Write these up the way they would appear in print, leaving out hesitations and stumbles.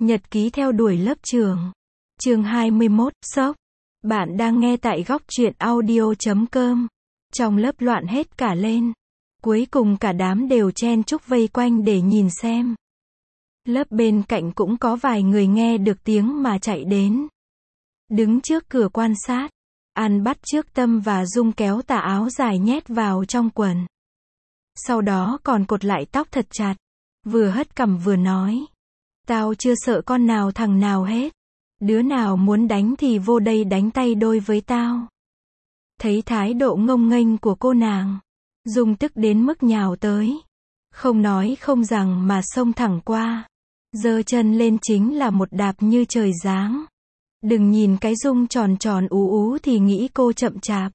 Nhật ký theo đuổi lớp trưởng. Chương 21, sốc. Bạn đang nghe tại góc truyện audio.com. Trong lớp loạn hết cả lên. Cuối cùng cả đám đều chen chúc vây quanh để nhìn xem. Lớp bên cạnh cũng có vài người nghe được tiếng mà chạy đến. Đứng trước cửa quan sát. An bắt trước Tâm và Dung kéo tà áo dài nhét vào trong quần. Sau đó còn cột lại tóc thật chặt. Vừa hất cằm vừa nói. Tao chưa sợ con nào thằng nào hết. Đứa nào muốn đánh thì vô đây đánh tay đôi với tao. Thấy thái độ ngông nghênh của cô nàng, Dung tức đến mức nhào tới. Không nói không rằng mà xông thẳng qua. Giơ chân lên chính là một đạp như trời giáng. Đừng nhìn cái Dung tròn tròn ú ú thì nghĩ cô chậm chạp.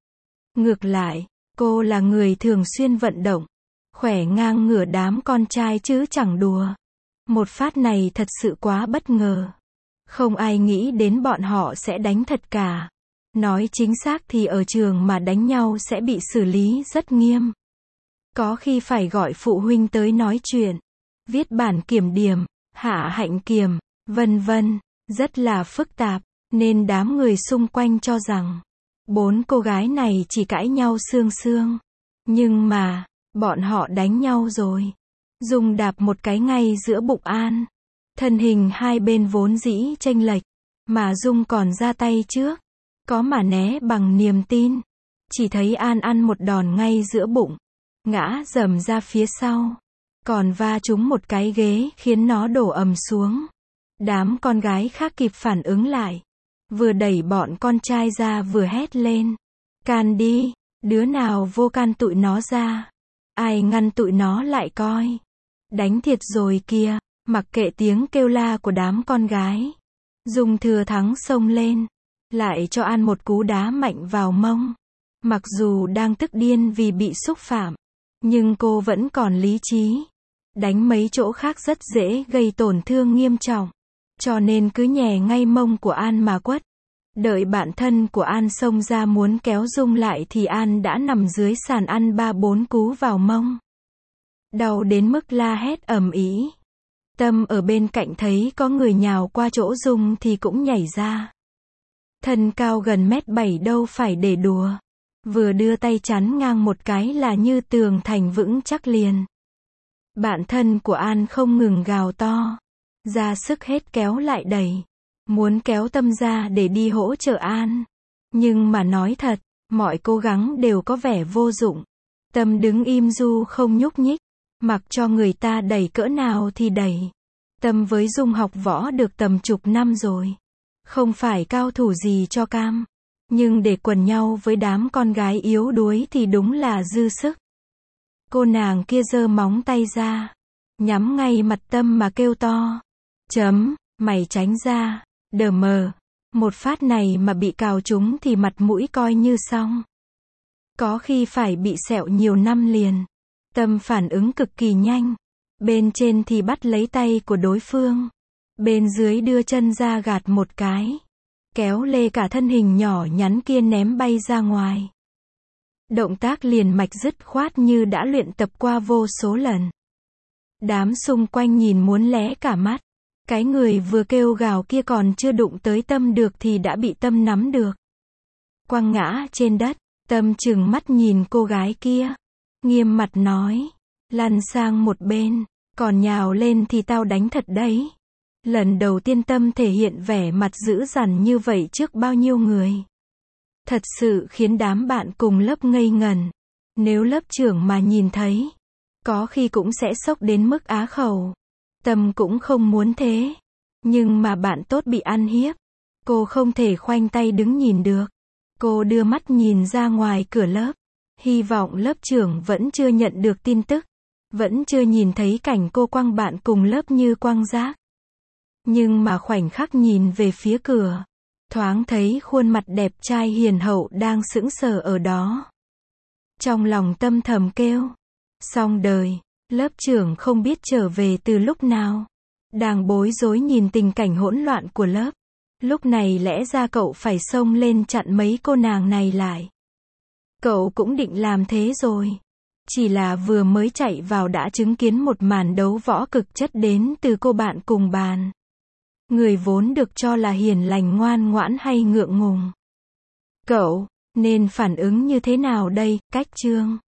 Ngược lại, cô là người thường xuyên vận động. Khỏe ngang ngửa đám con trai chứ chẳng đùa. Một phát này thật sự quá bất ngờ. Không ai nghĩ đến bọn họ sẽ đánh thật cả. Nói chính xác thì ở trường mà đánh nhau sẽ bị xử lý rất nghiêm. Có khi phải gọi phụ huynh tới nói chuyện. Viết bản kiểm điểm, hạ hạnh kiểm, vân vân. Rất là phức tạp, nên đám người xung quanh cho rằng 4 cô gái này chỉ cãi nhau sương sương. Nhưng mà, bọn họ đánh nhau rồi. Dung đạp một cái ngay giữa bụng An. Thân hình hai bên vốn dĩ chênh lệch, mà Dung còn ra tay trước. Có mà né bằng niềm tin. Chỉ thấy An ăn một đòn ngay giữa bụng, ngã rầm ra phía sau. Còn va trúng một cái ghế khiến nó đổ ầm xuống. Đám con gái khác kịp phản ứng lại. Vừa đẩy bọn con trai ra vừa hét lên. Can đi, đứa nào vô can tụi nó ra. Ai ngăn tụi nó lại coi. Đánh thiệt rồi kìa. Mặc kệ tiếng kêu la của đám con gái, Dung thừa thắng xông lên, lại cho An một cú đá mạnh vào mông. Mặc dù đang tức điên vì bị xúc phạm, nhưng cô vẫn còn lý trí. Đánh mấy chỗ khác rất dễ gây tổn thương nghiêm trọng, cho nên cứ nhè ngay mông của An mà quất. Đợi bạn thân của An xông ra muốn kéo Dung lại thì An đã nằm dưới sàn ăn 3-4 cú vào mông. Đau đến mức la hét ầm ĩ. Tâm ở bên cạnh thấy có người nhào qua chỗ Dung thì cũng nhảy ra. Thân cao gần 1m7 đâu phải để đùa. Vừa đưa tay chắn ngang một cái là như tường thành vững chắc liền. Bạn thân của An không ngừng gào to. Ra sức hết kéo lại đẩy. Muốn kéo Tâm ra để đi hỗ trợ An. Nhưng mà nói thật, mọi cố gắng đều có vẻ vô dụng. Tâm đứng im du không nhúc nhích. Mặc cho người ta đẩy cỡ nào thì đẩy. Tâm với Dung học võ được tầm chục năm rồi. Không phải cao thủ gì cho cam. Nhưng để quần nhau với đám con gái yếu đuối thì đúng là dư sức. Cô nàng kia giơ móng tay ra. Nhắm ngay mặt Tâm mà kêu to. Mày tránh ra, đờ mờ. Một phát này mà bị cào trúng thì mặt mũi coi như xong. Có khi phải bị sẹo nhiều năm liền. Tâm phản ứng cực kỳ nhanh. Bên trên thì bắt lấy tay của đối phương. Bên dưới đưa chân ra gạt một cái. Kéo lê cả thân hình nhỏ nhắn kia ném bay ra ngoài. Động tác liền mạch dứt khoát như đã luyện tập qua vô số lần. Đám xung quanh nhìn muốn lé cả mắt. Cái người vừa kêu gào kia còn chưa đụng tới Tâm được thì đã bị Tâm nắm được. Quăng ngã trên đất. Tâm trừng mắt nhìn cô gái kia. Nghiêm mặt nói. Lăn sang một bên. Còn nhào lên thì tao đánh thật đấy. Lần đầu tiên Tâm thể hiện vẻ mặt dữ dằn như vậy trước bao nhiêu người. Thật sự khiến đám bạn cùng lớp ngây ngẩn. Nếu lớp trưởng mà nhìn thấy, có khi cũng sẽ sốc đến mức á khẩu. Tâm cũng không muốn thế. Nhưng mà bạn tốt bị ăn hiếp. Cô không thể khoanh tay đứng nhìn được. Cô đưa mắt nhìn ra ngoài cửa lớp. Hy vọng lớp trưởng vẫn chưa nhận được tin tức. Vẫn chưa nhìn thấy cảnh cô quăng bạn cùng lớp như quăng rác. Nhưng mà khoảnh khắc nhìn về phía cửa, thoáng thấy khuôn mặt đẹp trai hiền hậu đang sững sờ ở đó. Trong lòng Tâm thầm kêu. Xong đời, lớp trưởng không biết trở về từ lúc nào. Đang bối rối nhìn tình cảnh hỗn loạn của lớp. Lúc này lẽ ra cậu phải xông lên chặn mấy cô nàng này lại. Cậu cũng định làm thế rồi. Chỉ là vừa mới chạy vào đã chứng kiến một màn đấu võ cực chất đến từ cô bạn cùng bàn. Người vốn được cho là hiền lành ngoan ngoãn hay ngượng ngùng. Cậu nên phản ứng như thế nào đây, Cách Trương?